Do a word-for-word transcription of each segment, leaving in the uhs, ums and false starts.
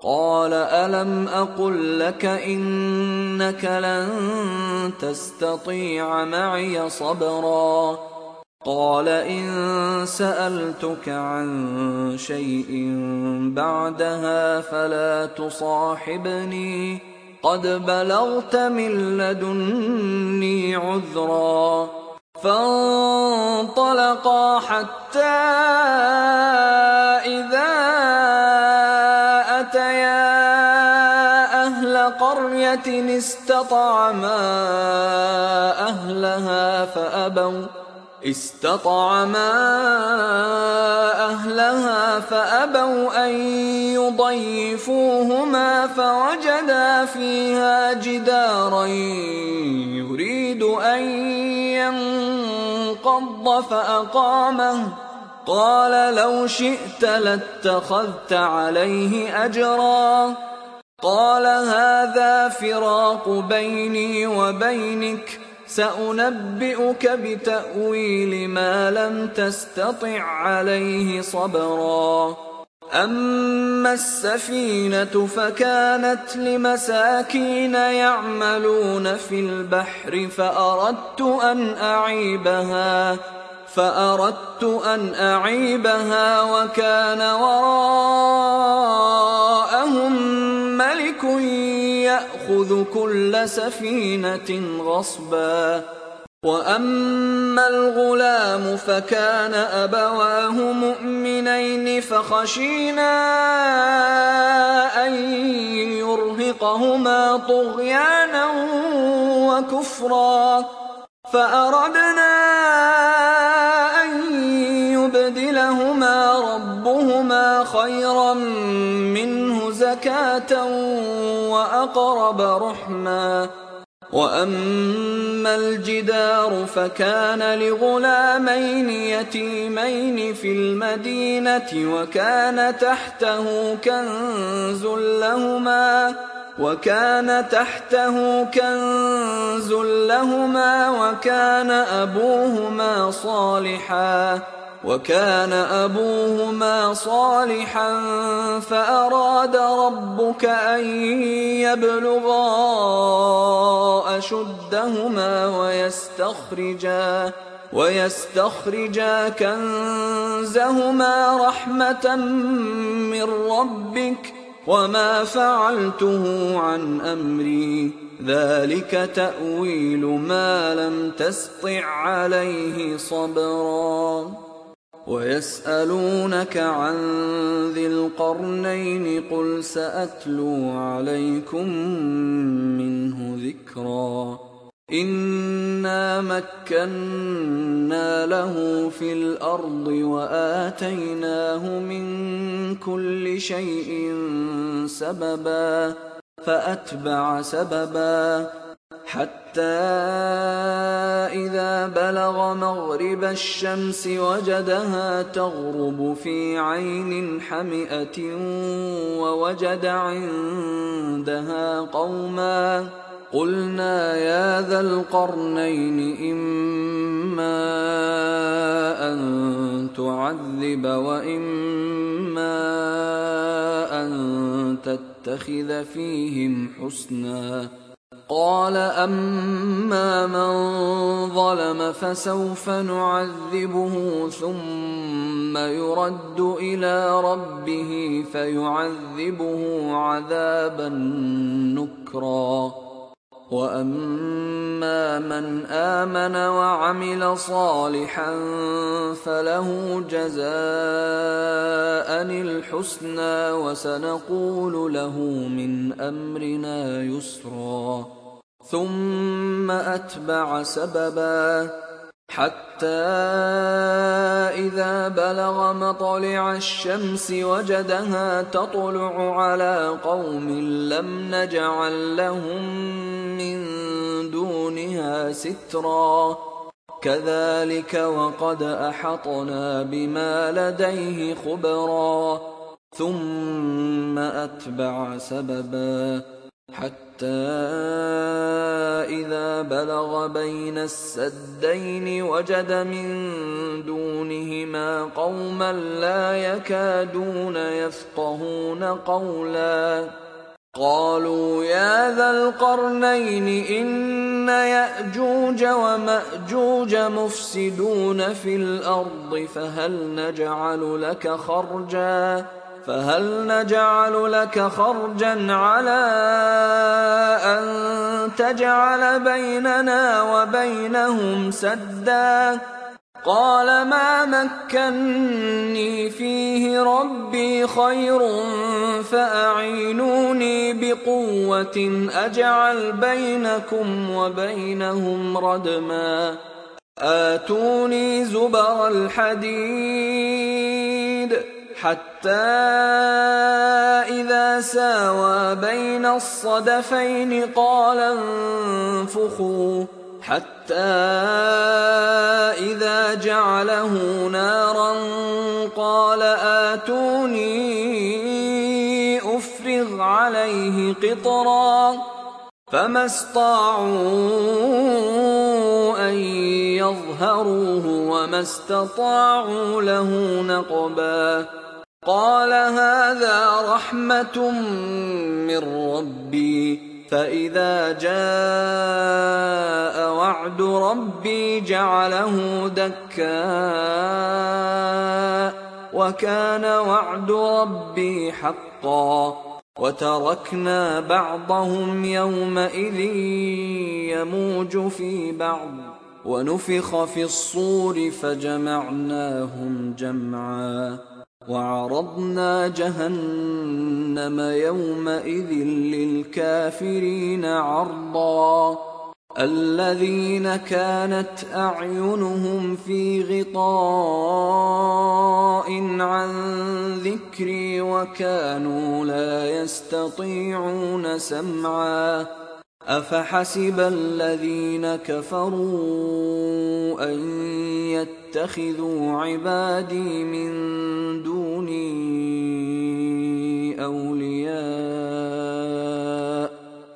قال ألم أقل لك إنك لن تستطيع معي صبرا قال إن سألتك عن شيء بعدها فلا تصاحبني قد بلغت من لدني عذرا فانطلقا حتى إذا أتيا أهل قرية استطعما أهلها فأبوا استطعما أهلها فأبوا أن يضيفوهما فوجدا فيها جدارا يريد أن ينقض فأقامه قال لو شئت لاتخذت عليه أجرا قال هذا فراق بيني وبينك سأنبئك بتأويل ما لم تستطع عليه صبرا أما السفينة فكانت لمساكين يعملون في البحر فأردت أن أعيبها فأردت أن أعيبها وكان وراءهم ملك يأخذ كل سفينة غصبا وأما الغلام فكان أبواه مؤمنين فخشينا أن يرهقهما طغيانا وكفرا فأردنا أن يبدلهما ربهما خيرا منه زكاة وأقرب رحما وأما الجدار فكان لغلامين يتيمين في المدينة وكان تحته كنز لهما وكان تحته كنز لهما وكان أبوهما صالحا وكان أبوهما صالحا فأراد ربك أن يبلغا أشدهما ويستخرجا ويستخرجا كنزهما رحمة من ربك وما فعلته عن أمري ذلك تأويل ما لم تسطع عليه صبرا ويسألونك عن ذي القرنين قل سأتلو عليكم منه ذكرا إنا مكنا له في الأرض وآتيناه من كل شيء سببا فأتبع سببا حتى إذا بلغ مغرب الشمس وجدها تغرب في عين حمئة ووجد عندها قوما قلنا يا ذا القرنين إما أن تعذب وإما أن تتخذ فيهم حسنا قال أما من ظلم فسوف نعذبه ثم يرد إلى ربه فيعذبه عذابا نكرا وأما من آمن وعمل صالحا فله جزاء الحسنى وسنقول له من أمرنا يسرا ثم أتبع سببا حتى إذا بلغ مطلع الشمس وجدها تطلع على قوم لم نجعل لهم من دونها سترا كذلك وقد أحطنا بما لديه خبرا ثم أتبع سببا حتى إذا بلغ بين السدين وجد من دونهما قوما لا يكادون يفقهون قولا قالوا يا ذا القرنين إن يأجوج ومأجوج مفسدون في الأرض فهل نجعل لك خرجا فهل نجعل لك خرجا على أن تجعل بيننا وبينهم سدا قال ما مكني فيه ربي خير فأعينوني بقوة أجعل بينكم وبينهم ردما آتوني زبر الحديد حتى إذا ساوى بين الصدفين قال انفخوا حتى إذا جعله نارا قال آتوني أفرغ عليه قطرا فما استطاعوا أن يظهروه وما استطاعوا له نقبا قال هذا رحمة من ربي فإذا جاء وعد ربي جعله دكا وكان وعد ربي حقا وتركنا بعضهم يومئذ يموج في بعض ونفخ في الصور فجمعناهم جمعا وعرضنا جهنم يومئذ للكافرين عرضا الذين كانت أعينهم في غطاء عن ذكري وكانوا لا يستطيعون سمعا أفحسب الذين كفروا أن يتخذوا عبادي من دوني أولياء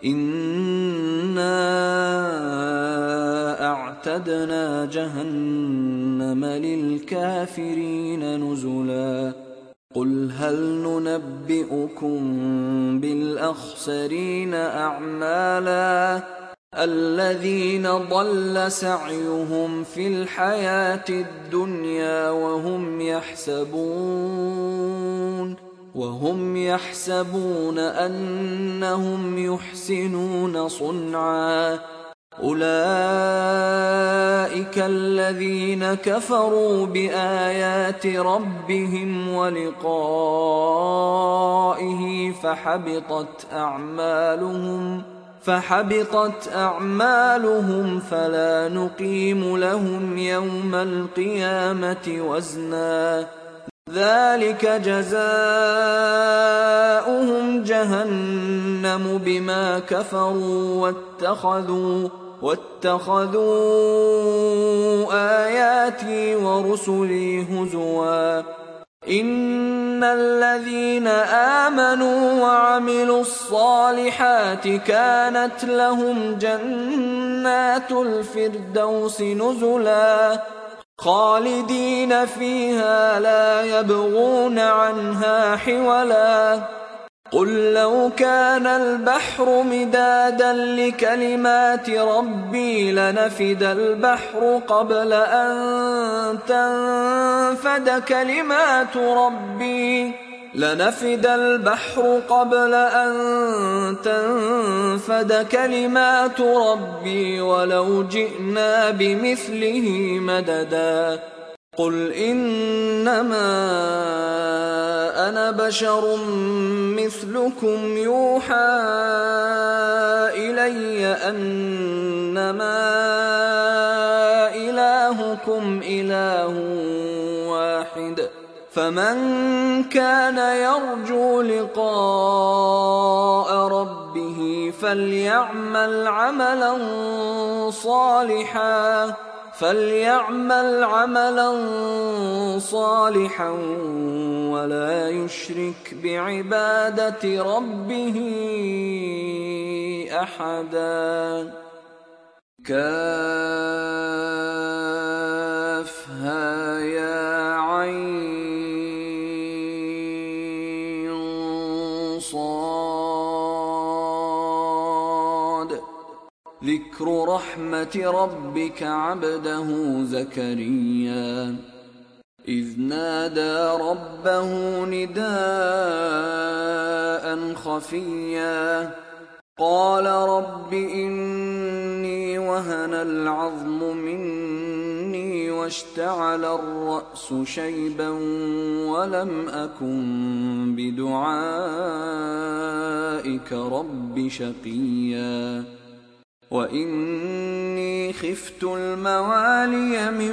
إنا أعتدنا جهنم للكافرين نزلا قل هل ننبئكم بالأخسرين أعمالا الذين ضل سعيهم في الحياة الدنيا وهم يحسبون وهم يحسبون أنهم يحسنون صنعا أولئك الذين كفروا بآيات ربهم ولقائه فحبطت أعمالهم فحبطت أعمالهم فلا نقيم لهم يوم القيامة وزنا ذلك جزاؤهم جهنم بما كفروا واتخذوا واتخذوا آياتي ورسلي هزوا إن الذين آمنوا وعملوا الصالحات كانت لهم جنات الفردوس نزلا خالدين فيها لا يبغون عنها حولا قل لو كان البحر مدادا لكلمات ربي لنفد البحر قبل أن تنفد كلمات ربي لنفد البحر قبل أن تنفد كلمات ربي ولو جئنا بمثله مددا قل إنما أنا بشر مثلكم يوحى إلي أنما إلهكم إله واحد فمن كان يرجو لقاء ربه فليعمل عملا صالحا فليعمل عملا صالحا ولا يشرك بعبادة ربه أحدا. كافها يا عين صاد. ذكر رحمة ربك عبده زكريا إذ نادى ربه نداء خفيا قال رب إني وهن العظم مني واشتعل الرأس شيبا ولم أكن بدعائك رب شقيا وإني خفت الموالي من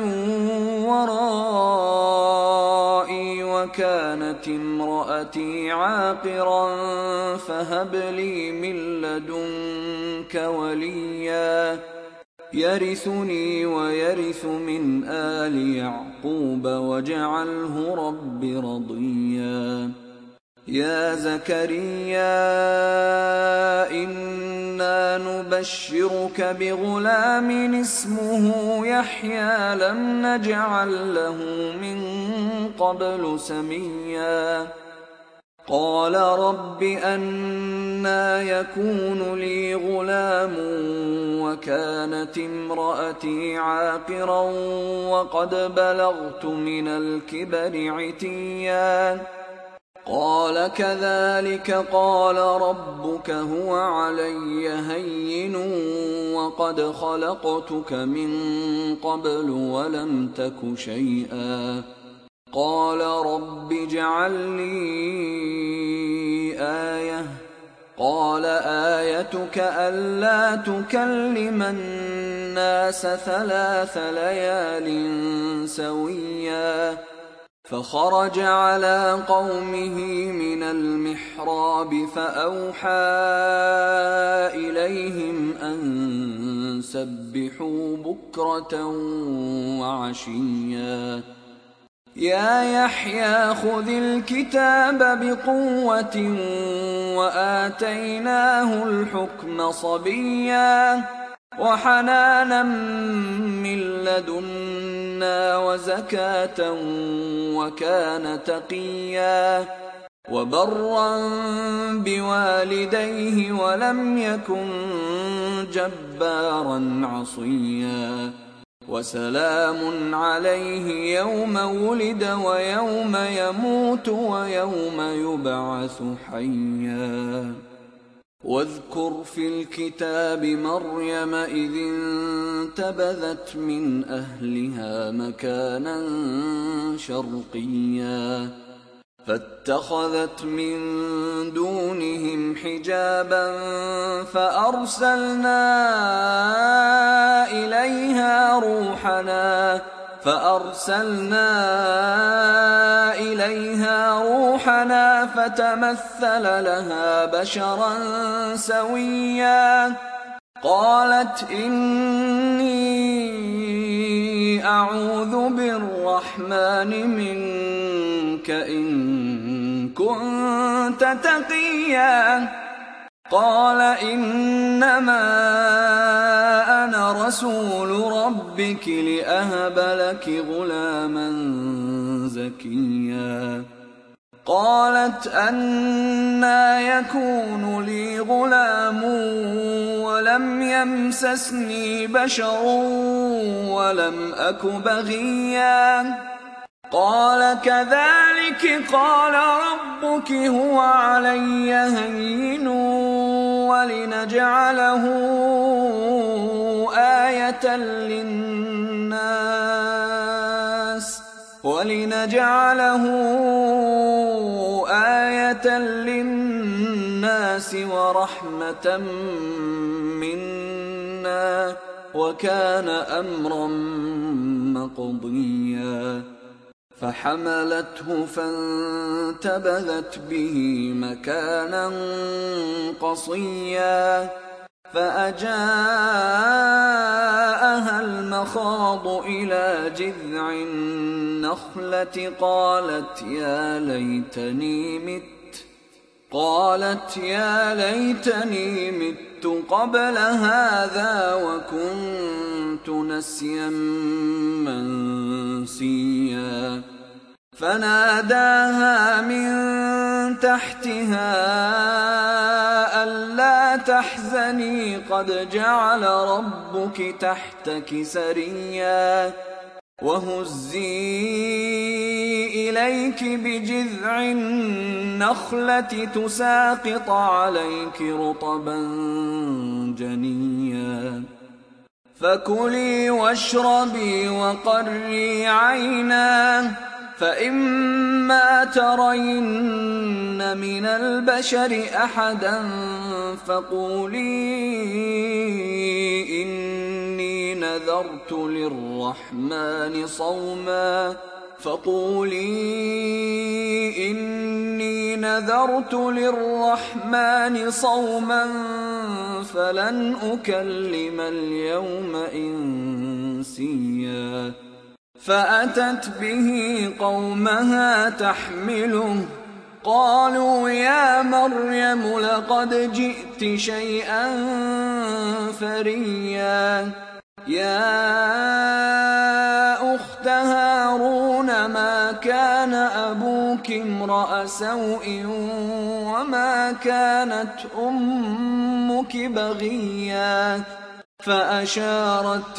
ورائي وكانت امرأتي عاقرا فهب لي من لدنك وليا يرثني ويرث من آل يعقوب واجعله رب رضيا. يا زكريا إنا نبشرك بغلام اسمه يحيى لم نجعل له من قبل سميا قال رب أنى يكون لي غلام وكانت امرأتي عاقرا وقد بلغت من الكبر عتيا قال كذلك قال ربك هو علي هين وقد خلقتك من قبل ولم تك شيئا قال رب اجعل لي آية قال آيتك ألا تكلم الناس ثلاث ليال سويا فخرج على قومه من المحراب فأوحى إليهم أن سبحوا بكرة وعشيا يا يحيى خذ الكتاب بقوة وآتيناه الحكم صبيا وحنانا من لدنا وزكاة وكان تقيا وبرا بوالديه ولم يكن جبارا عصيا وسلام عليه يوم ولد ويوم يموت ويوم يبعث حيا واذكر في الكتاب مريم إذ انتبذت من أهلها مكانا شرقيا فاتخذت من دونهم حجابا فأرسلنا إليها روحنا فأرسلنا إليها روحنا فتمثل لها بشرا سويا قالت إني أعوذ بالرحمن منك إن كنت تقيا قال إنما أنا رسول ربك لأهب لك غلاما زكيا قالت أنى يكون لي غلام ولم يمسسني بشر ولم أك بغيا قال كذلك قال ربك هو علي هين ولنجعله آية للناس ولنجعله آية للناس ورحمة منا وكان أمرا مقضيا فحملته فانتبذت به مكانا قصيا فأجاءها المخاض مخاض إلى جذع النخلة قالت يا ليتني مت قالت يا ليتني مت قبل هذا وكنت نسيا منسيا فناداها من تحتها ألا تحزني قد جعل ربك تحتك سريا وهزي إليك بجذع النخلة تساقط عليك رطبا جنيا فكلي واشربي وقري عينا فإما ترين من البشر أحدا فقولي إني نذرت للرحمن صوما فقولي إني نذرت للرحمن صوما فلن أكلم اليوم إنسيا فأتت به قومها تحمله قالوا يا مريم لقد جئت شيئا فريا يا أخت هارون ما كان أبوك امرأ سوء وما كانت أمك بغيا فأشارت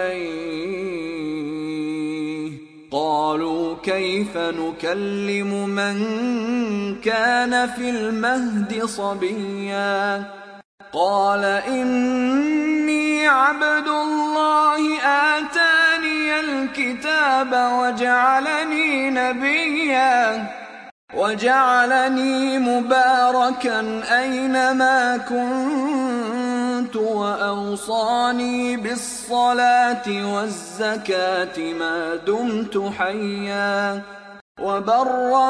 إليه قالوا كيف نكلم من كان في المهد صبيا قال إني عبد الله آتاني الكتاب وجعلني نبيا وجعلني مباركا أينما كنت وأوصاني بالصلاة والزكاة ما دمت حيا وبرا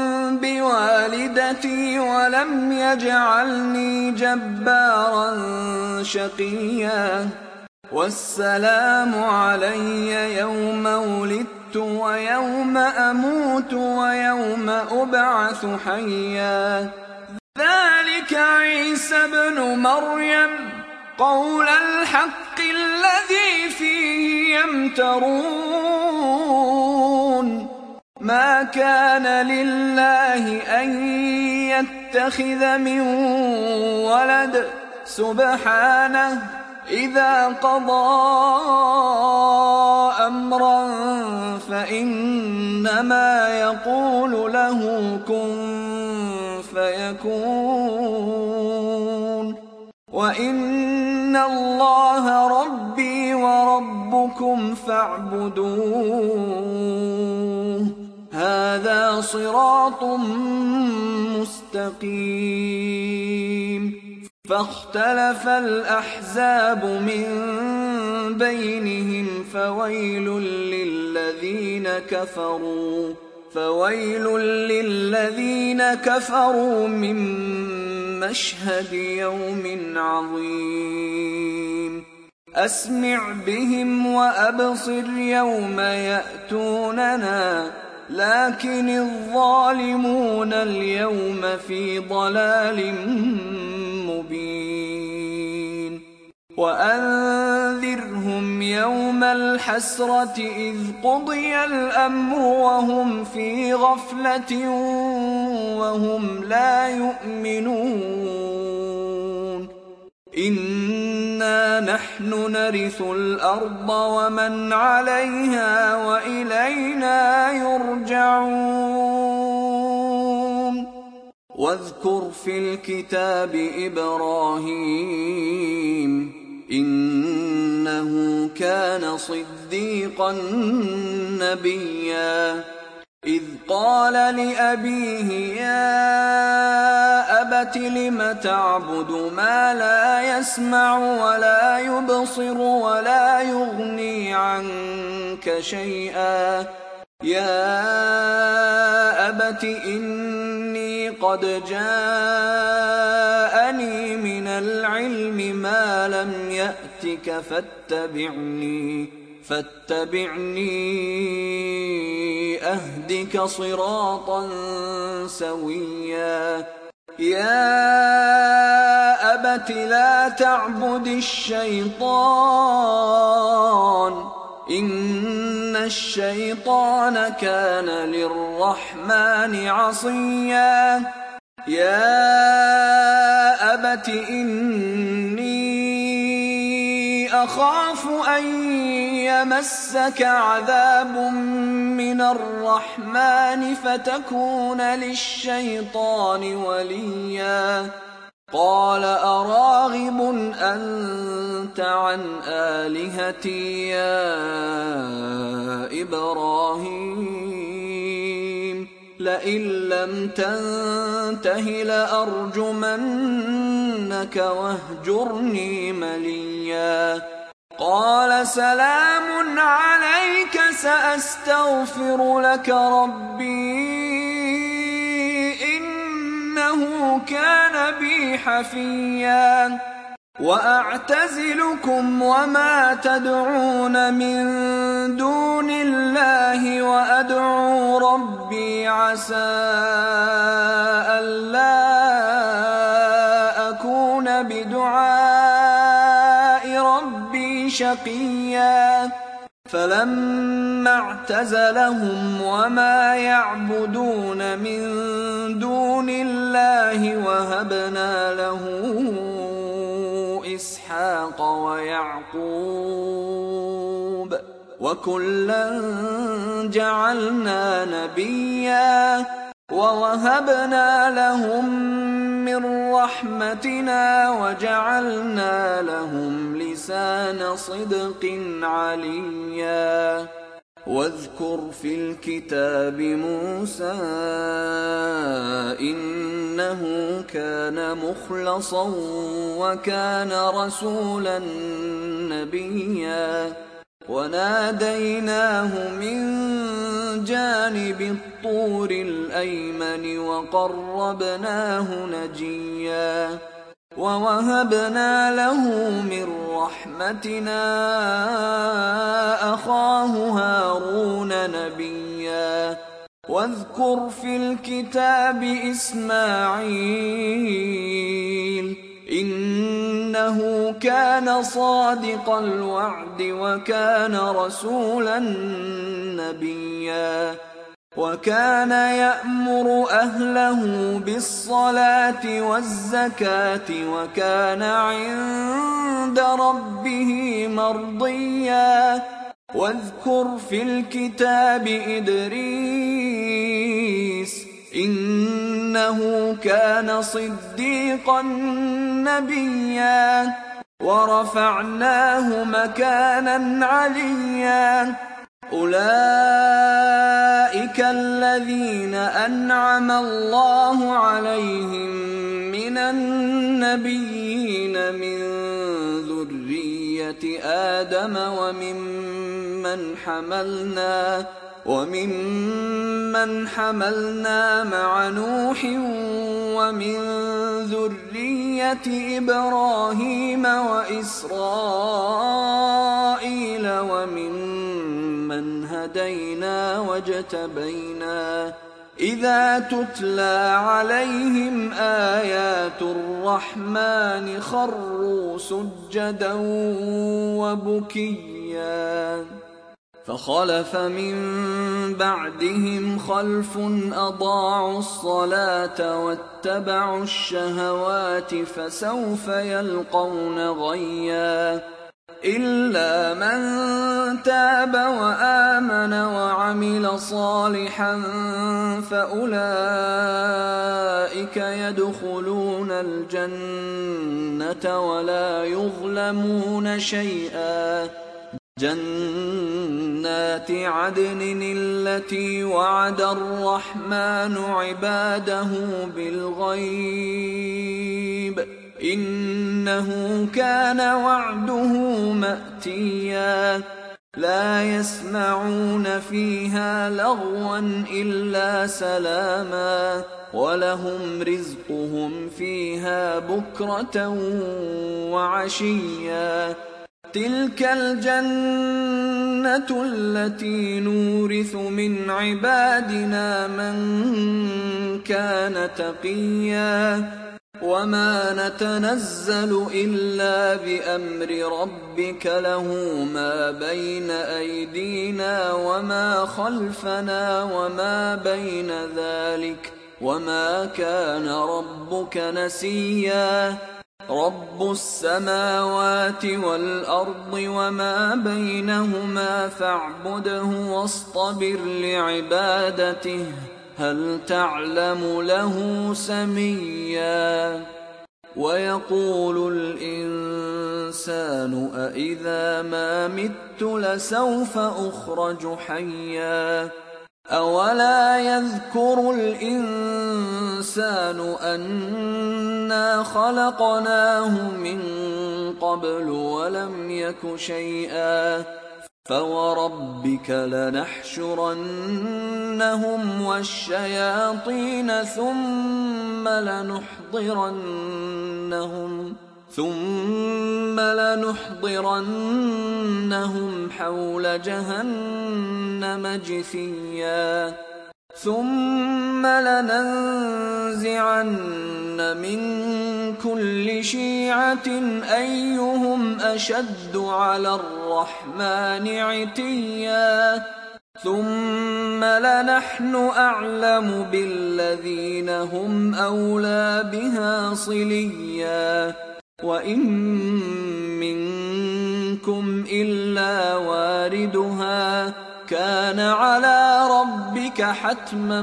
بوالدتي ولم يجعلني جبارا شقيا والسلام علي يوم ولدت ويوم أموت ويوم أبعث حيا ذلك عيسى ابن مريم قول الحق الذي فيه يمترون ما كان لله أن يتخذ من ولد سبحانه إذا قضى أمرا فإنما يقول له كن فيكون وإن الله ربي وربكم فاعبدوه هذا صراط مستقيم فاختلف الأحزاب من بينهم فويل للذين كفروا فويل للذين كفروا من مشهد يوم عظيم أسمع بهم وأبصر يوم يأتوننا لكن الظالمون اليوم في ضلال مبين وأنذرهم يوم الحسرة إذ قضي الأمر وهم في غفلة وهم لا يؤمنون إنا نحن نرث الأرض ومن عليها وإلينا يرجعون واذكر في الكتاب إبراهيم إنه كان صديقا نبيا إذ قال لأبيه يا أبت لم تعبد ما لا يسمع ولا يبصر ولا يغني عنك شيئا يا أبت إني قد جاءني من العلم ما لم يأتك فاتبعني فاتبعني أهدك صراطا سويا يا أبت لا تعبد الشيطان إن الشيطان كان للرحمن عصيا يا أبت إني أخاف أن يمسك عذاب من الرحمن فتكون للشيطان وليا قال أراغب أنت عن آلهتي يا إبراهيم لئن لم تنته لأرجمنك واهجرني مليا قال سلام عليك سأستغفر لك ربي إنه كان بي حفيا وأعتزلكم وما تدعون من دون الله وأدعو ربي عسى ألا أكون بدعاء ربي شقيا فلما اعتزلهم وما يعبدون من دون الله وهبنا له إسحاق ويعقوب وكلا جعلنا نبيا ووهبنا لهم من رحمتنا وجعلنا لهم لسان صدق عليا واذكر في الكتاب موسى إنه كان مخلصا وكان رسولا نبيا وناديناه من جانب الطور الأيمن وقربناه نجيا ووهبنا له من رحمتنا أخاه هارون نبيا واذكر في الكتاب إسماعيل إنه كان صادق الوعد وكان رسولا نبيا وكان يأمر أهله بالصلاة والزكاة وكان عند ربه مرضيا واذكر في الكتاب إدريس إنه كان صديقا نبيا ورفعناه مكانا عليا أولئك الذين أنعم الله عليهم من النبيين من ذرية آدم وممن حملنا وممن حملنا مع نوح ومن ذرية إبراهيم وإسرائيل وممن هدينا واجتبينا إذا تتلى عليهم آيات الرحمن خروا سجدا وبكيا فخلف من بعدهم خلف أضاعوا الصلاة واتبعوا الشهوات فسوف يلقون غيا إلا من تاب وآمن وعمل صالحا فأولئك يدخلون الجنة ولا يظلمون شيئا جنات عدن التي وعد الرحمن عباده بالغيب إنه كان وعده مأتيا لا يسمعون فيها لغوا إلا سلاما ولهم رزقهم فيها بكرة وعشيا تلك الجنة التي نورث من عبادنا من كان تقيا وما نتنزل إلا بأمر ربك له ما بين أيدينا وما خلفنا وما بين ذلك وما كان ربك نسيا رب السماوات والأرض وما بينهما فاعبده واصطبر لعبادته هل تعلم له سميا ويقول الإنسان أإذا ما مت لسوف أخرج حيا أولا يذكر الإنسان أنا خلقناه من قبل ولم يك شيئا فوربك لنحشرنهم والشياطين ثم لنحضرنهم ثم لنحضرنهم حول جهنم جثيا ثم لننزعن من كل شيعة أيهم أشد على الرحمن عتيا ثم لنحن أعلم بالذين هم أولى بها صليا وإن منكم إلا واردها كان على ربك حتما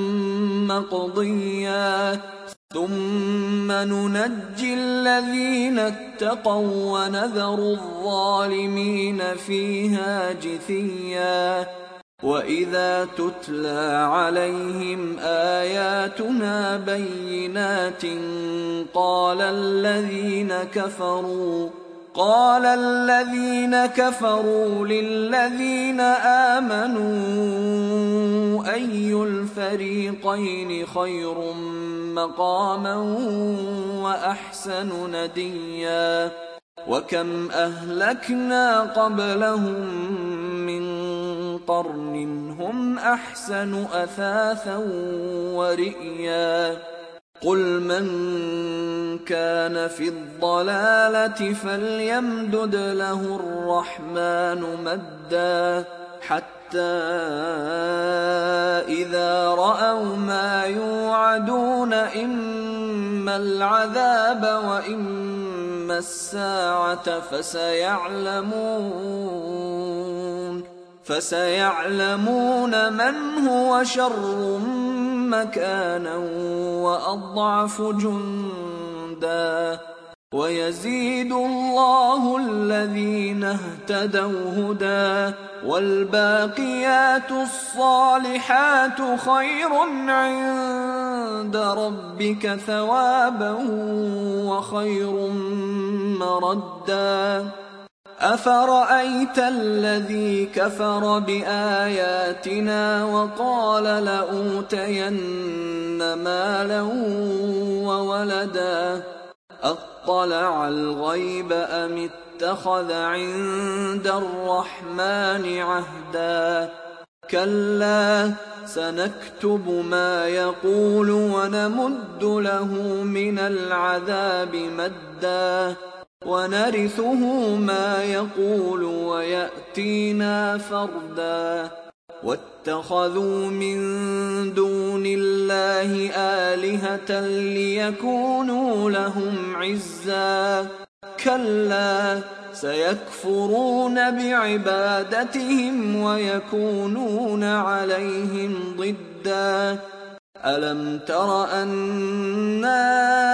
مقضيا ثم ننجي الذين اتقوا ونذر الظالمين فيها جثيا وإذا تتلى عليهم آياتنا بينات قال الذين كفروا قال الذين كفروا للذين آمنوا أي الفريقين خير مقاما وأحسن نديا وكم أهلكنا قبلهم من قرن هم أحسن أثاثا ورئيا قل من كان في الضلالة فليمدد له الرحمن مدا حتى إذا رأوا ما يوعدون إما العذاب وإما الساعة فسيعلمون فسيعلمون من هو شر مكانا وأضعف جندا ويزيد الله الذين اهتدوا هدى والباقيات الصالحات خير عند ربك ثوابا وخير مردا أفرأيت الذي كفر بآياتنا وقال لأوتين مالا وولدا أطلع الغيب أم اتخذ عند الرحمن عهدا كلا سنكتب ما يقول ونمد له من العذاب مدا ونرثه ما يقول ويأتينا فردا واتخذوا من دون الله آلهة ليكونوا لهم عزا كلا سيكفرون بعبادتهم ويكونون عليهم ضدا ألم تر أنا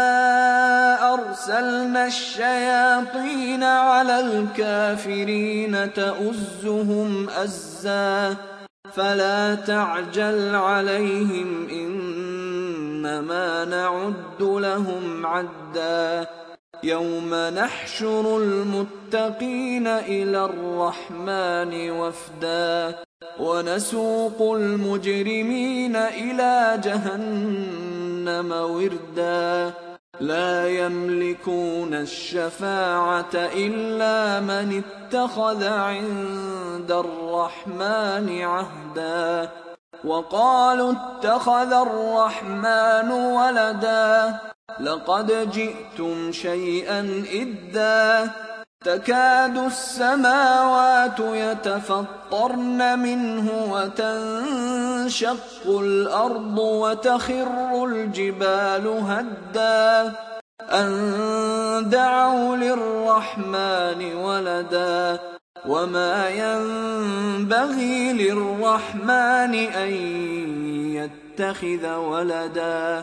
أرسلنا الشياطين على الكافرين تؤزهم أزا فلا تعجل عليهم إنما نعد لهم عدا يوم نحشر المتقين إلى الرحمن وفدا ونسوق المجرمين إلى جهنم وردا لا يملكون الشفاعة إلا من اتخذ عند الرحمن عهدا وقالوا اتخذ الرحمن ولدا لقد جئتم شيئا إدا تكاد السماوات يتفطرن منه وتنشق الأرض وتخر الجبال هدا أن دعوا للرحمن ولدا وما ينبغي للرحمن أن يتخذ ولدا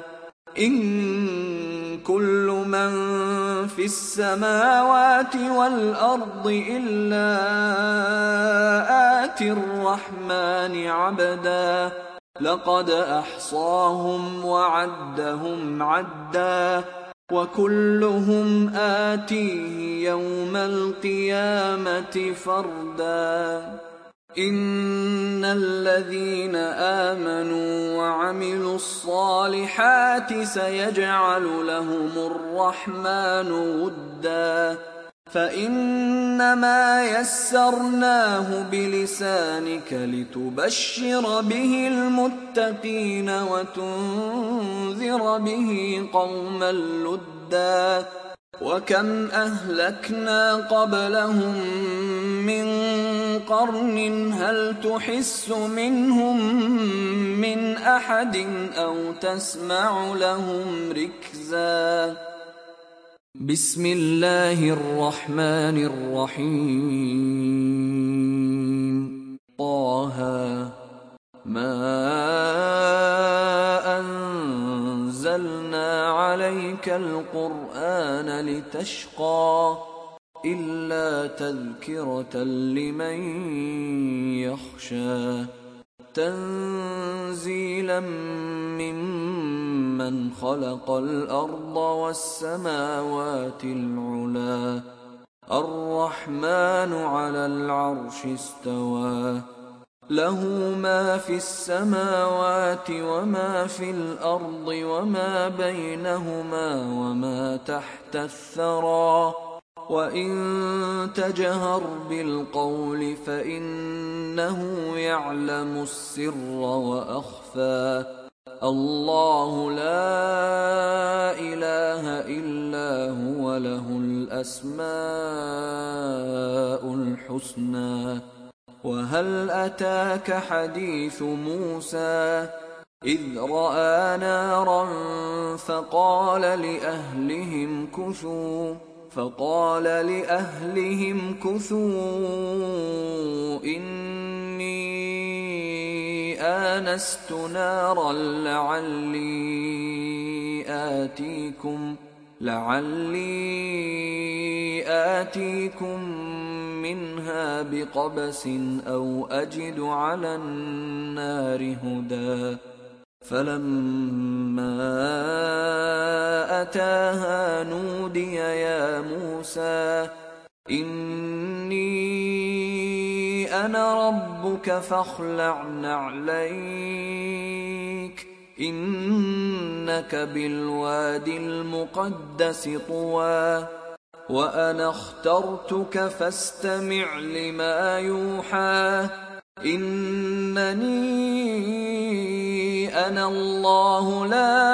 إن كل من في السماوات والأرض إلا آتي الرحمن عبدا لقد أحصاهم وعدهم عدا وكلهم آتيه يوم القيامة فردا إن الذين آمنوا وعملوا الصالحات سيجعل لهم الرحمن ودا فإنما يسرناه بلسانك لتبشر به المتقين وتنذر به قوما لدا وكم أهلكنا قبلهم من قرن هل تحس منهم من أحد أو تسمع لهم ركزا بسم الله الرحمن الرحيم طه ما أنزلنا عليك القرآن لتشقى إلا تذكرة لمن يخشى تنزيلا ممن خلق الأرض والسماوات العلا الرحمن على العرش استوى له ما في السماوات وما في الأرض وما بينهما وما تحت الثرى وإن تجهر بالقول فإنه يعلم السر وأخفى الله لا إله إلا هو له الأسماء الحسنى وهل أتاك حديث موسى إذ رأى نارا فقال لأهلهم كثوا فقال لأهلهم كثوا إني آنست نارا لعلي آتيكم لعلي آتيكم منها بقبس أو أجد على النار هدى فلما أتاها نودي يا موسى إني أنا ربك فاخلع نعليك إنك بالواد المقدس طوى وأنا اخترتك فاستمع لما يوحى إنني أنا الله لا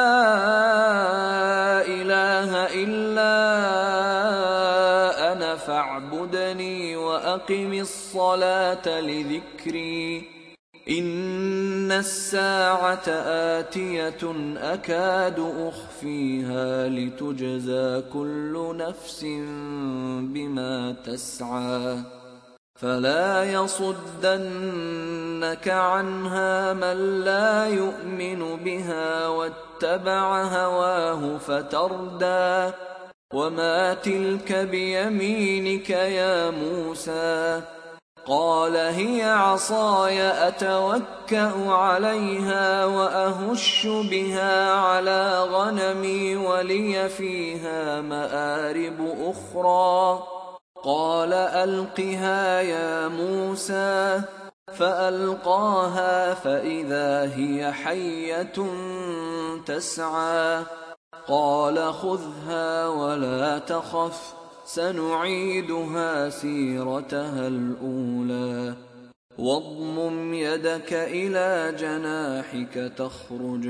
إله إلا أنا فاعبدني وأقم الصلاة لذكري إن الساعة آتية أكاد أخفيها لتجزى كل نفس بما تسعى فلا يصدنك عنها من لا يؤمن بها واتبع هواه فتردى وما تلك بيمينك يا موسى قال هي عصاي أتوكأ عليها وأهش بها على غنمي ولي فيها مآرب أخرى قال ألقها يا موسى فألقاها فإذا هي حية تسعى قال خذها ولا تخف سنعيدها سيرتها الأولى واضمم يدك إلى جناحك تخرج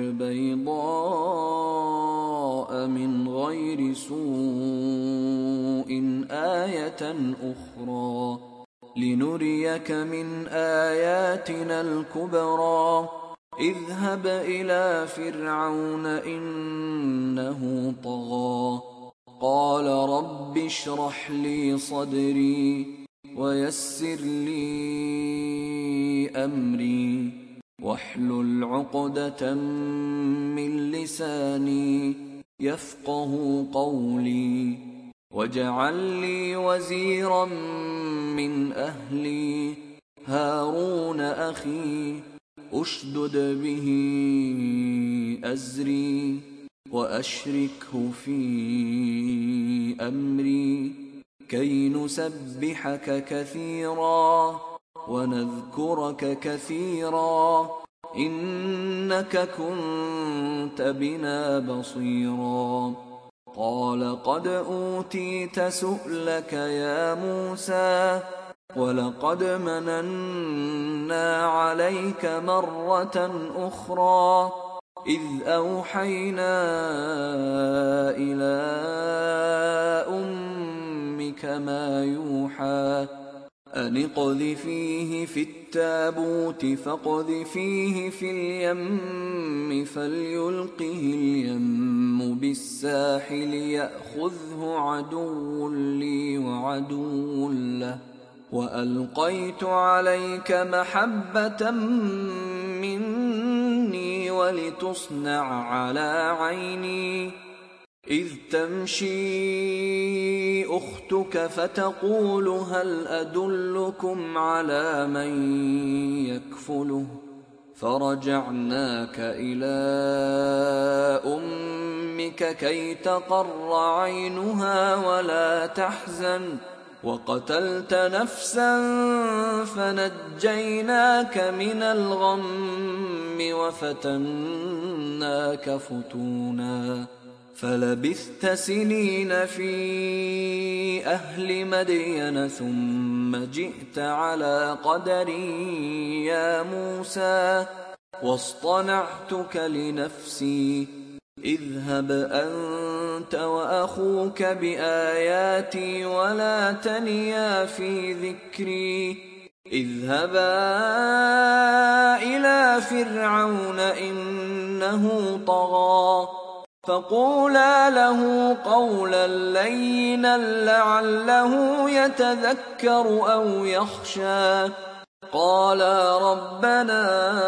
بيضاء من غير سوء آية أخرى لنريك من آياتنا الكبرى اذهب إلى فرعون إنه طغى قال رب اشرح لي صدري ويسر لي أمري واحلل عقدة من لساني يفقه قولي واجعل لي وزيرا من أهلي هارون أخي أشدد به أزري وأشركه في أمري كي نسبحك كثيرا ونذكرك كثيرا إنك كنت بنا بصيرا قال قد أوتيت سؤلك يا موسى ولقد مننا عليك مرة أخرى إذ أوحينا إلى أمك ما يوحى أن اقذفيه في التابوت فاقذفيه في اليم فليلقه اليم بالساحل يأخذه عدو لي وعدو له وألقيت عليك محبة مني ولتصنع على عيني إذ تمشي أختك فتقول هل أدلكم على من يكفله فرجعناك إلى أمك كي تقر عينها ولا تحزن وقتلت نفسا فنجيناك من الغم وفتناك فتونا فلبثت سنين في أهل مدين ثم جئت على قدري يا موسى واصطنعتك لنفسي اذهب أنت وأخوك بآياتي ولا تنيا في ذكري اذهبا إلى فرعون إنه طغى فقولا له قولا لينا لعله يتذكر أو يخشى قالا ربنا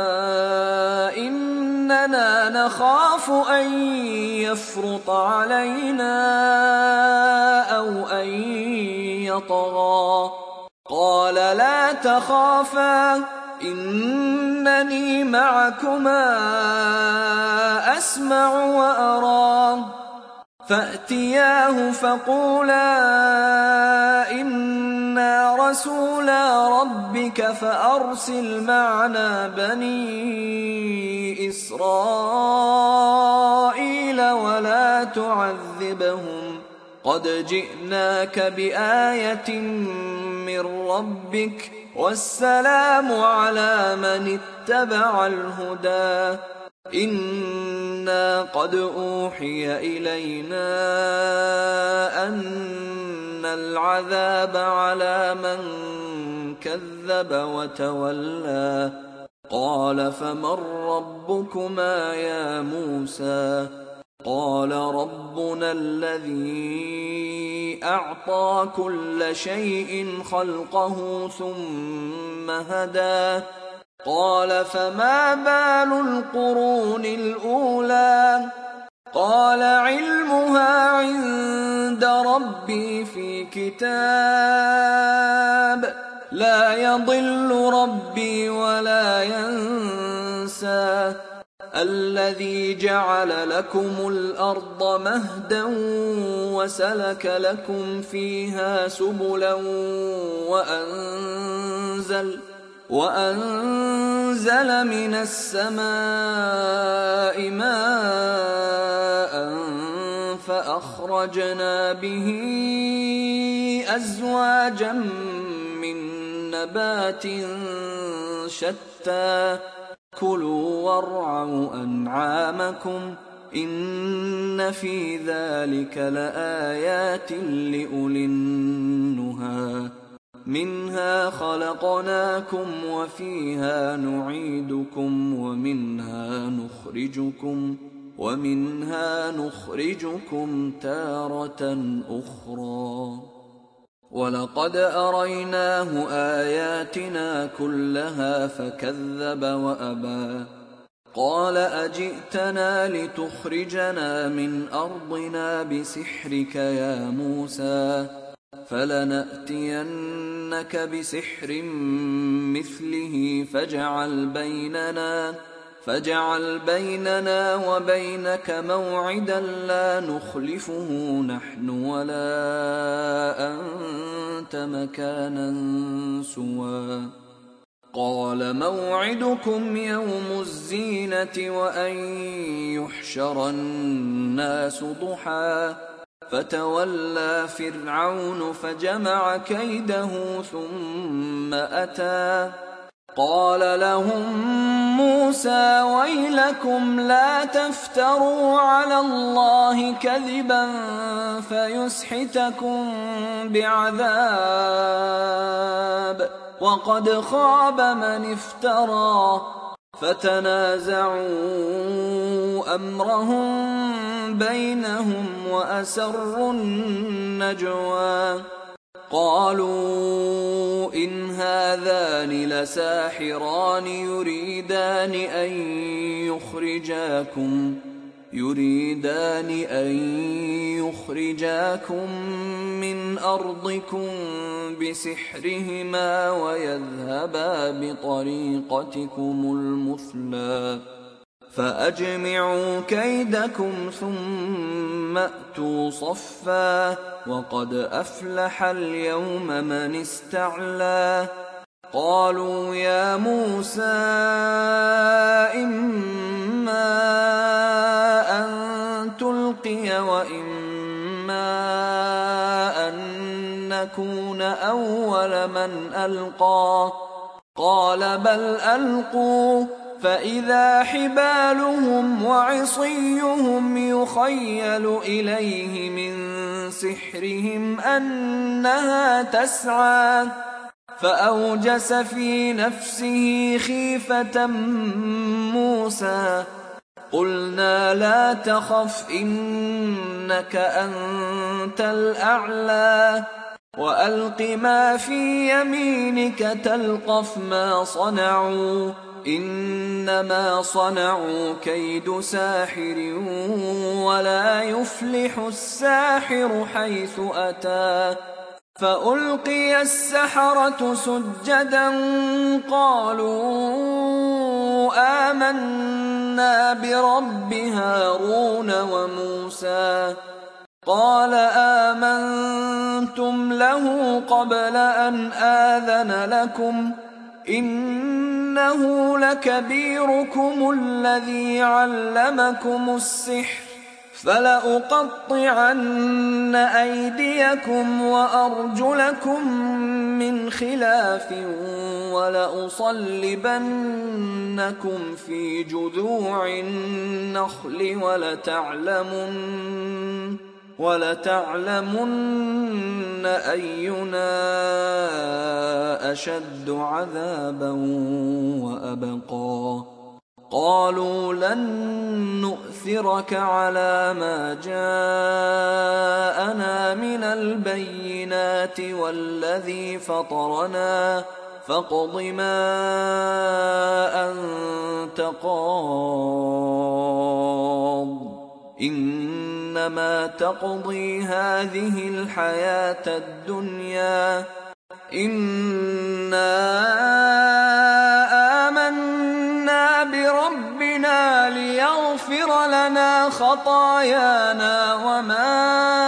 إننا نخاف أن يفرط علينا أو أن يطغى قال لا تخافا إنني معكما أسمع وأرى فأتياه فقولا إنا رسولا ربك فأرسل معنا بني إسرائيل ولا تعذبهم قد جئناك بآية من ربك والسلام على من اتبع الهدى إنا قد أوحي إلينا أن العذاب على من كذب وتولى قال فمن ربكما يا موسى قال ربنا الذي أعطى كل شيء خلقه ثم هدى قال فما بال القرون الأولى قال علمها عند ربي في كتاب لا يضل ربي ولا ينسى الذي جعل لكم الأرض مهدا وسلك لكم فيها سبلا وأنزل وأنزل من السماء ماء فأخرجنا به أزواجا من نبات شتى كلوا وارعوا أنعامكم إن في ذلك لآيات لأولي النهى منها خلقناكم وفيها نعيدكم ومنها نخرجكم ومنها نخرجكم تارة أخرى ولقد أريناه آياتنا كلها فكذب وأبى قال أجئتنا لتخرجنا من أرضنا بسحرك يا موسى فلنأتينك بسحر مثله فاجعل بيننا فاجعل بيننا وبينك موعدا لا نخلفه نحن ولا أنت مكانا سوى قال موعدكم يوم الزينة وأن يحشر الناس ضحى فتولى فرعون فجمع كيده ثم أتى قال لهم موسى ويلكم لا تفتروا على الله كذبا فيسحتكم بعذاب وقد خاب من افترى فتنازعوا أمرهم بينهم وأسروا النجوى قالوا إن هذان لساحران يريدان أن يخرجاكم يريدان أن يخرجاكم من أرضكم بسحرهما ويذهبا بطريقتكم المثلى فأجمعوا كيدكم ثم أتوا صفا وقد أفلح اليوم من استعلى قالوا يا موسى إما أن تلقي وإما أن نكون أول من ألقى قال بل ألقوا فإذا حبالهم وعصيهم يخيل إليه من سحرهم أنها تسعى فأوجس في نفسه خيفة موسى قلنا لا تخف إنك أنت الأعلى وألق ما في يمينك تلقف ما صنعوا إنما صنعوا كيد ساحر ولا يفلح الساحر حيث أتى فألقي السحرة سجدا قالوا آمنا برب هارون وموسى قال آمنتم له قبل أن آذن لكم إنه لكبيركم الذي علمكم السحر فلأقطعن أيديكم وأرجلكم من خلاف ولأصلبنكم في جذوع النخل ولتعلمن ولتعلمن أينا أشد عذابا وأبقى قالوا لن نؤثرك على ما جاءنا من البينات والذي فطرنا فاقض ما أنت قاض إنما تقضي هذه الحياة الدنيا إنا آمنا بربنا ليغفر لنا خطايانا وما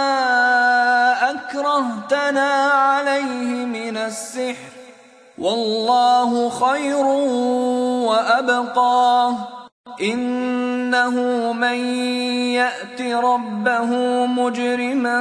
أكرهتنا عليه من السحر والله خير وأبقى إن إنه من يأت ربه مجرما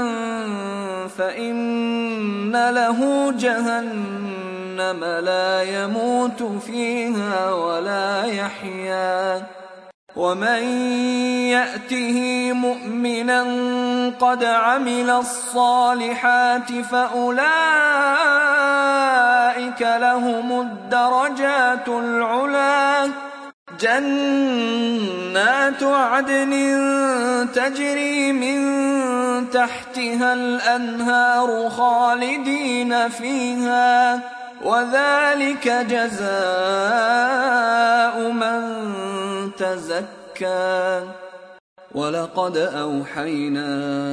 فإن له جهنم لا يموت فيها ولا يحيا، ومن يأته مؤمنا قد عمل الصالحات فأولئك لهم الدرجات العلى، جنات عدن تجري من تحتها الأنهار خالدين فيها، وذلك جزاء من تزكى. ولقد أوحينا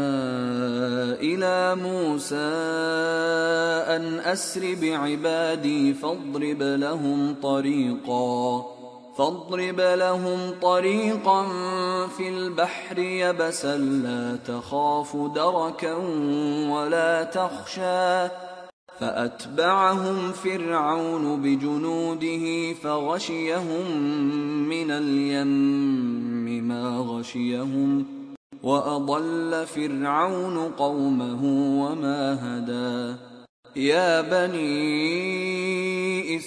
إلى موسى أن أسر بعبادي فاضرب لهم طريقا فاضرب لهم طريقا في البحر يبسا لا تخاف دركا ولا تخشى، فأتبعهم فرعون بجنوده فغشيهم من اليم ما غشيهم، وأضل فرعون قومه وما هدى. يا بني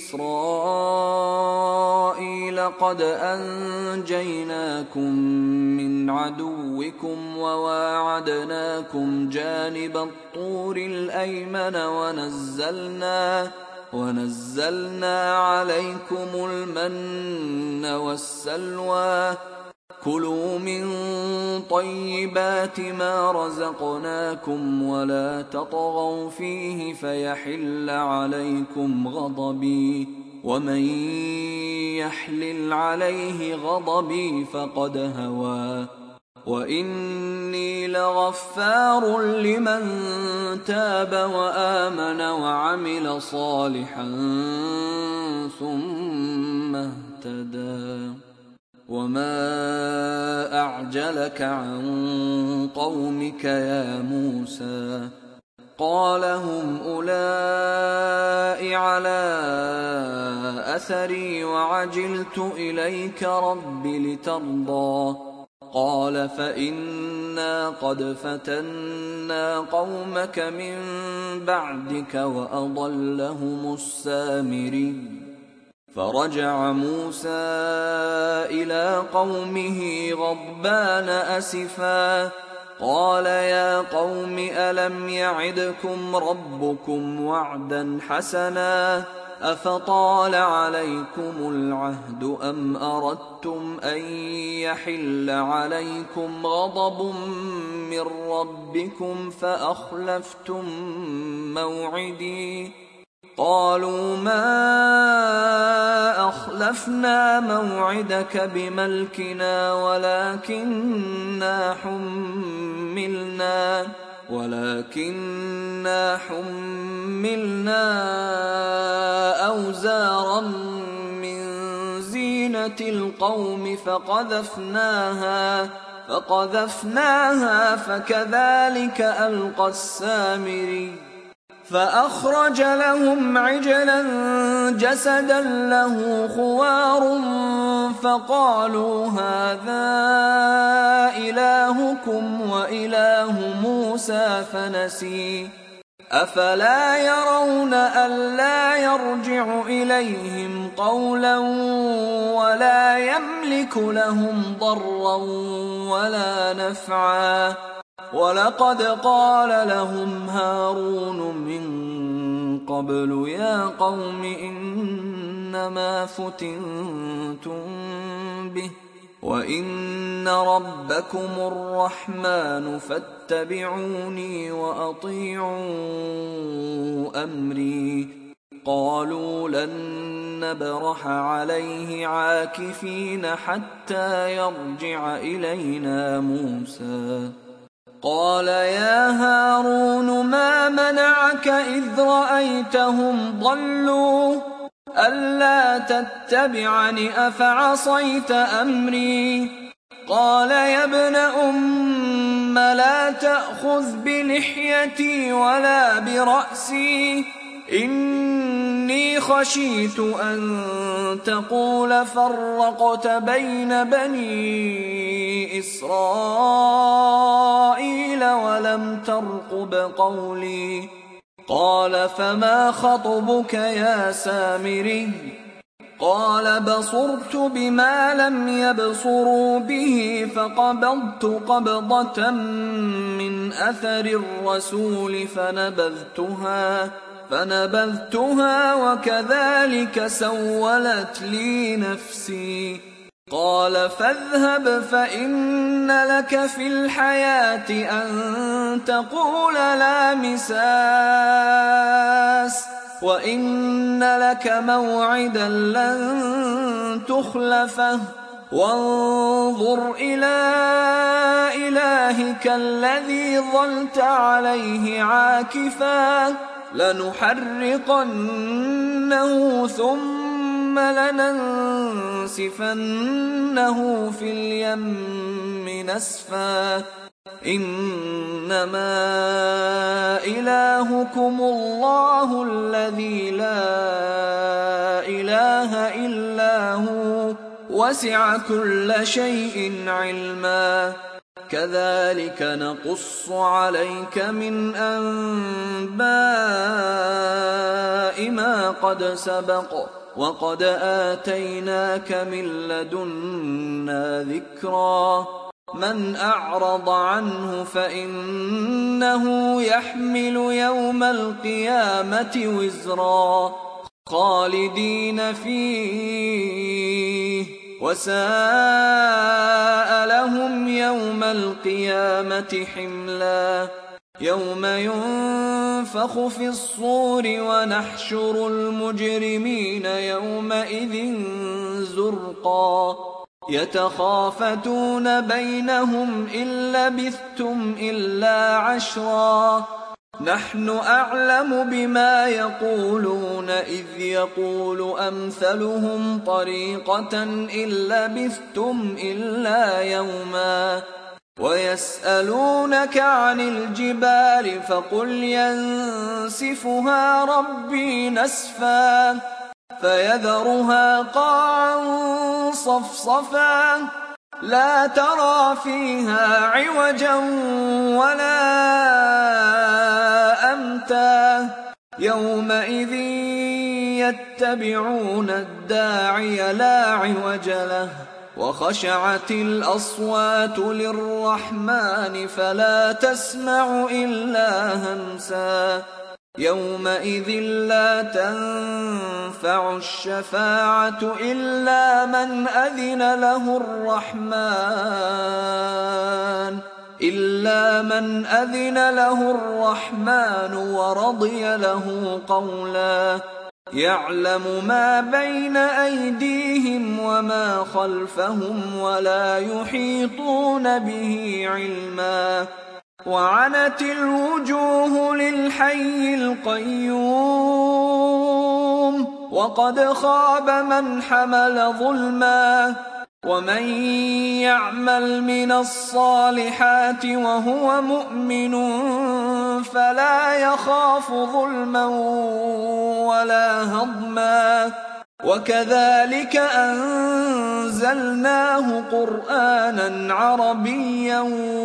إسرائيل قد أنجيناكم من عدوكم وواعدناكم جانب الطور الأيمن ونزلنا ونزلنا عليكم المن والسلوى، كلوا من طيبات ما رزقناكم ولا تطغوا فيه فيحل عليكم غضبي، ومن يحلل عليه غضبي فقد هوى، وإني لغفار لمن تاب وآمن وعمل صالحا ثم اهتدى. وما أعجلك عن قومك يا موسى؟ قال هم أولئك على أثري وعجلت إليك رب لترضى. قال فإنا قد فتنا قومك من بعدك وأضلهم السامري. فرجع موسى إلى قومه غضبان أسفا، قال يا قوم ألم يعدكم ربكم وعدا حسنا، أفطال عليكم العهد أم أردتم أن يحل عليكم غضب من ربكم فأخلفتم موعدي؟ قالوا ما أخلفنا موعدك بملكنا ولكننا حملنا ولكننا حملنا أوزارا من زينة القوم فقذفناها فقذفناها فكذلك ألقى السامري. فأخرج لهم عجلا جسدا له خوار فقالوا هذا إلهكم وإله موسى فنسي، أفلا يرون ألا يرجع إليهم قولا ولا يملك لهم ضرا ولا نفعا. ولقد قال لهم هارون من قبل يا قوم إنما فتنتم به وإن ربكم الرحمن فاتبعوني وأطيعوا أمري. قالوا لن نبرح عليه عاكفين حتى يرجع إلينا موسى. قال يا هارون ما منعك إذ رأيتهم ضلوا ألا تتبعني أفعصيت أمري؟ قال يا ابن أم لا تأخذ بلحيتي ولا برأسي، إني إني خشيت أن تقول فرقت بين بني إسرائيل ولم ترقب قولي. قال فما خطبك يا سامري؟ قال بصرت بما لم يبصروا به فقبضت قبضة من أثر الرسول فنبذتها فنبذتها وكذلك سولت لي نفسي. قال فاذهب فإن لك في الحياة أن تقول لا مساس وإن لك موعدا لن تخلفه وانظر إلى إلهك الذي ظلت عليه عاكفا لنحرقنه ثم لننسفنه في اليم نسفا. إنما إلهكم الله الذي لا إله إلا هو وسع كل شيء علما. كذلك نقص عليك من أنباء ما قد سبق وقد آتيناك من لدنا ذكرا. من أعرض عنه فإنه يحمل يوم القيامة وزرا خالدين فيه وساء لهم يوم القيامة حملا. يوم ينفخ في الصور ونحشر المجرمين يومئذ زرقا يتخافتون بينهم إن لبثتم إلا عشرا. نحن أعلم بما يقولون إذ يقول أمثلهم طريقة إن لبثتم إلا يوما. ويسألونك عن الجبال فقل ينسفها ربي نسفا فيذرها قاعا صفصفا لا ترى فيها عوجا ولا أمتا. يومئذ يتبعون الداعي لا عوج له وخشعت الأصوات للرحمن فلا تسمع إلا همسا. يومئذ لا تنفع الشفاعة إلا من أذن له الرحمن إلا من أذن له الرحمن ورضي له قولا. يعلم ما بين أيديهم وما خلفهم ولا يحيطون به علما. وعنت الوجوه للحي القيوم وقد خاب من حمل ظلما. ومن يعمل من الصالحات وهو مؤمن فلا يخاف ظلما ولا هضما. وكذلك أنزلناه قرآنا عربيا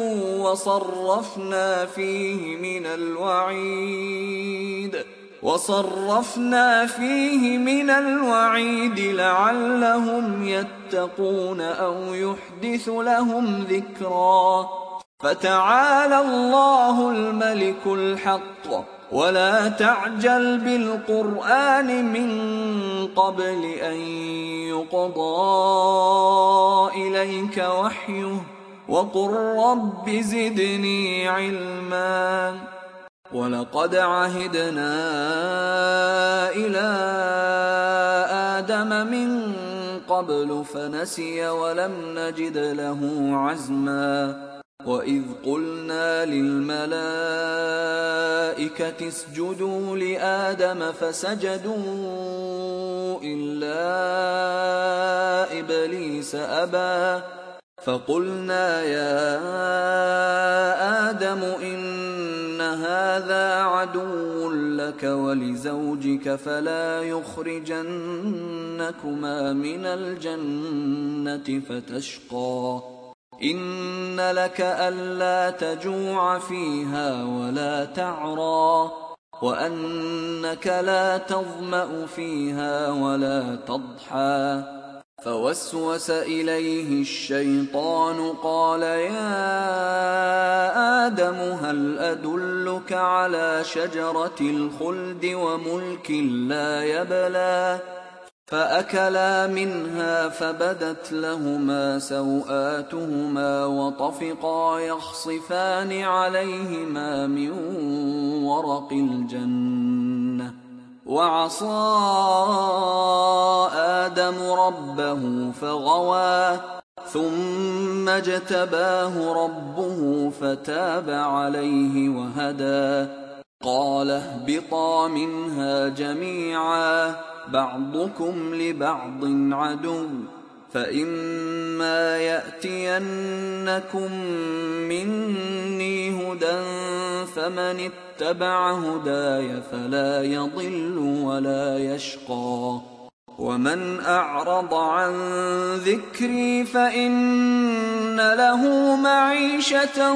وصرفنا فيه من الوعيد وصرفنا فيه من الوعيد لعلهم يتقون أو يحدث لهم ذكرا. فتعالى الله الملك الحق ولا تعجل بالقرآن من قبل أن يقضى إليك وحيه وقل رب زدني علما. ولقد عهدنا إلى آدم من قبل فنسي ولم نجد له عزما. وإذ قلنا للملائكة اسجدوا لآدم فسجدوا إلا إبليس أبى فقلنا يا آدم إن هذا هذا عدو لك ولزوجك فلا يخرجنكما من الجنة فتشقى إن لك ألا تجوع فيها ولا تعرى وأنك لا تظمأ فيها ولا تضحى. فوسوس إليه الشيطان قال يا آدم هل أدلك على شجرة الخلد وملك لا يبلى فأكلا منها فبدت لهما سوآتهما وطفقا يخصفان عليهما من ورق الجنة وعصى آدم ربه فغوى ثم اجتباه ربه فتاب عليه وهدى. قال اهبطا منها جميعا بعضكم لبعض عدو فإما يأتينكم مني هدى فمن اتبع هداي فلا يضل ولا يشقى ومن أعرض عن ذكري فإن له معيشة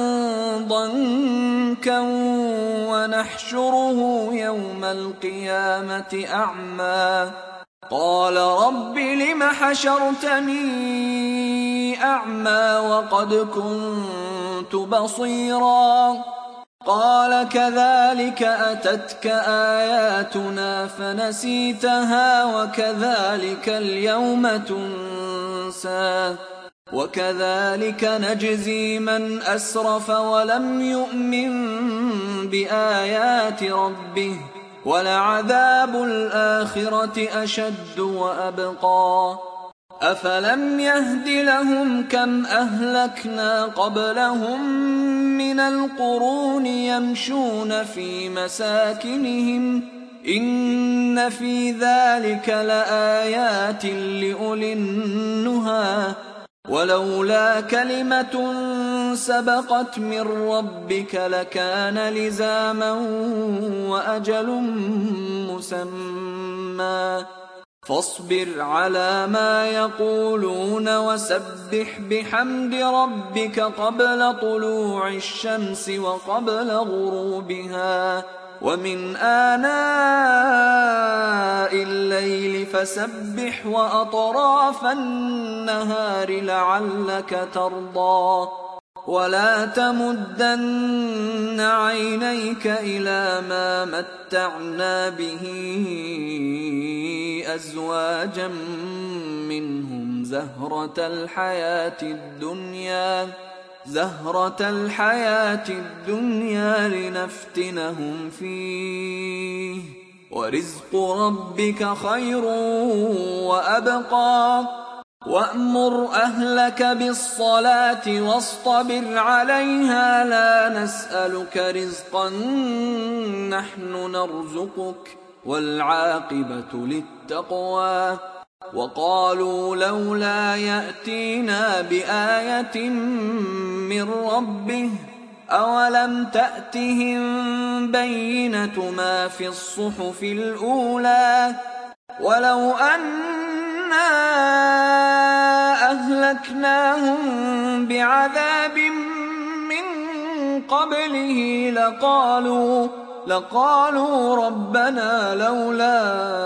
ضنكا ونحشره يوم القيامة أعمى قال رب لم حشرتني أعمى وقد كنت بصيرا قال كذلك أتتك آياتنا فنسيتها وكذلك اليوم تنسى وكذلك نجزي من أسرف ولم يؤمن بآيات ربه ولعذاب الآخرة أشد وأبقى أفلم يهد لهم كم أهلكنا قبلهم من القرون يمشون في مساكنهم إن في ذلك لآيات لأولي النهى ولولا كلمة سبقت من ربك لكان لزاما وأجل مسمى فاصبر على ما يقولون وسبح بحمد ربك قبل طلوع الشمس وقبل غروبها ومن آناء الليل فسبح وأطراف النهار لعلك ترضى ولا تمدن عينيك إلى ما متعنا به أزواجا منهم زهرة الحياة الدنيا زهرة الحياة الدنيا لنفتنهم فيه ورزق ربك خير وأبقى وأمر أهلك بالصلاة واصطبر عليها لا نسألك رزقا نحن نرزقك والعاقبة للتقوى وقالوا لولا يأتينا بآية من ربه أولم تأتهم بينة ما في الصحف الأولى ولو أنا أهلكناهم بعذاب من قبله لقالوا لقالوا ربنا لولا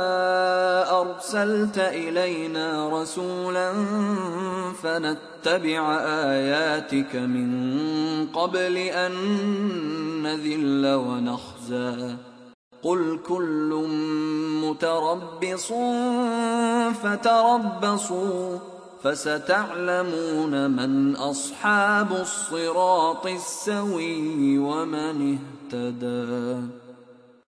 أرسلت إلينا رسولا فنتبع آياتك من قبل أن نذل ونخزى قل كل متربص فتربصوا فستعلمون من أصحاب الصراط السوي ومن اهتدى.